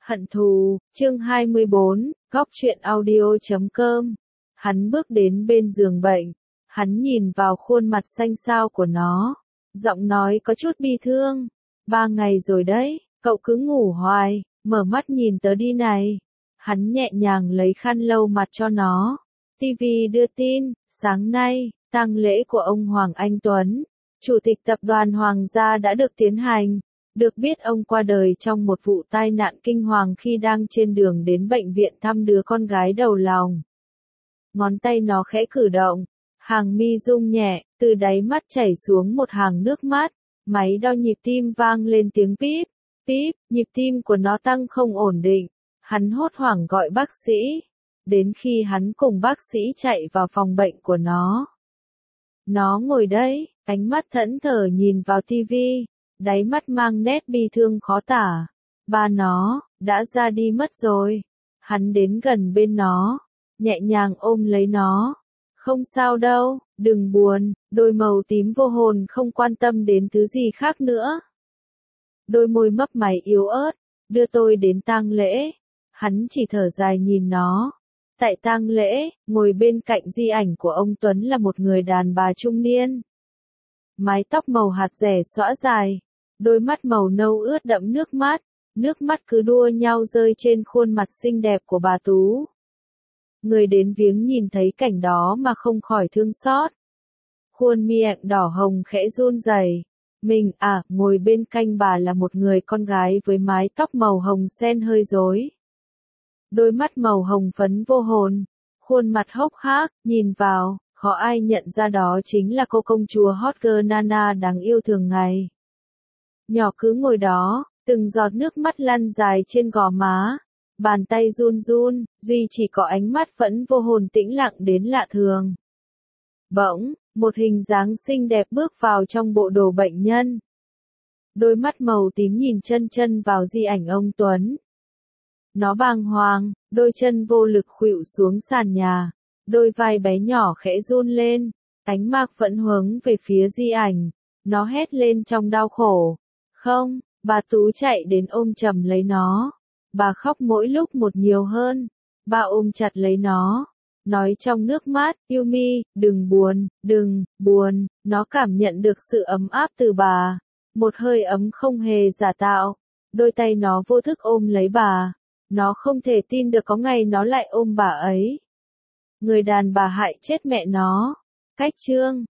Hận thù, chương 24, góc truyện audio.com. Hắn bước đến bên giường bệnh. Hắn nhìn vào khuôn mặt xanh xao của nó. Giọng nói có chút bi thương. 3 ngày rồi đấy, cậu cứ ngủ hoài, mở mắt nhìn tớ đi này. Hắn nhẹ nhàng lấy khăn lau mặt cho nó. TV đưa tin, sáng nay, tang lễ của ông Hoàng Anh Tuấn, Chủ tịch Tập đoàn Hoàng gia đã được tiến hành. Được biết ông qua đời trong một vụ tai nạn kinh hoàng khi đang trên đường đến bệnh viện thăm đứa con gái đầu lòng. Ngón tay nó khẽ cử động, hàng mi rung nhẹ, từ đáy mắt chảy xuống một hàng nước mắt, máy đo nhịp tim vang lên tiếng píp, píp, nhịp tim của nó tăng không ổn định. Hắn hốt hoảng gọi bác sĩ, đến khi hắn cùng bác sĩ chạy vào phòng bệnh của nó. Nó ngồi đấy, ánh mắt thẫn thờ nhìn vào tivi. Đáy mắt mang nét bi thương khó tả. Ba nó, đã ra đi mất rồi. Hắn đến gần bên nó, nhẹ nhàng ôm lấy nó. Không sao đâu, đừng buồn, đôi màu tím vô hồn không quan tâm đến thứ gì khác nữa. Đôi môi mấp máy yếu ớt, đưa tôi đến tang lễ. Hắn chỉ thở dài nhìn nó. Tại tang lễ, ngồi bên cạnh di ảnh của ông Tuấn là một người đàn bà trung niên. Mái tóc màu hạt rẻ xõa dài. Đôi mắt màu nâu ướt đẫm nước mắt cứ đua nhau rơi trên khuôn mặt xinh đẹp của bà Tú. Người đến viếng nhìn thấy cảnh đó mà không khỏi thương xót. Khuôn miệng đỏ hồng khẽ run rẩy. Mình ngồi bên cạnh bà là một người con gái với mái tóc màu hồng sen hơi rối. Đôi mắt màu hồng phấn vô hồn, khuôn mặt hốc hác, nhìn vào, khó ai nhận ra đó chính là cô công chúa hot girl Nana đáng yêu thường ngày. Nhỏ cứ ngồi đó, từng giọt nước mắt lăn dài trên gò má, bàn tay run run, duy chỉ có ánh mắt vẫn vô hồn tĩnh lặng đến lạ thường. Bỗng, một hình dáng xinh đẹp bước vào trong bộ đồ bệnh nhân. Đôi mắt màu tím nhìn chân chân vào di ảnh ông Tuấn. Nó bàng hoàng, đôi chân vô lực khuỵu xuống sàn nhà, đôi vai bé nhỏ khẽ run lên, ánh mắt vẫn hướng về phía di ảnh, nó hét lên trong đau khổ. Không, bà Tú chạy đến ôm chầm lấy nó. Bà khóc mỗi lúc một nhiều hơn. Bà ôm chặt lấy nó, nói trong nước mắt, Yumi, đừng buồn, nó cảm nhận được sự ấm áp từ bà. Một hơi ấm không hề giả tạo. Đôi tay nó vô thức ôm lấy bà. Nó không thể tin được có ngày nó lại ôm bà ấy. Người đàn bà hại chết mẹ nó. Cách chương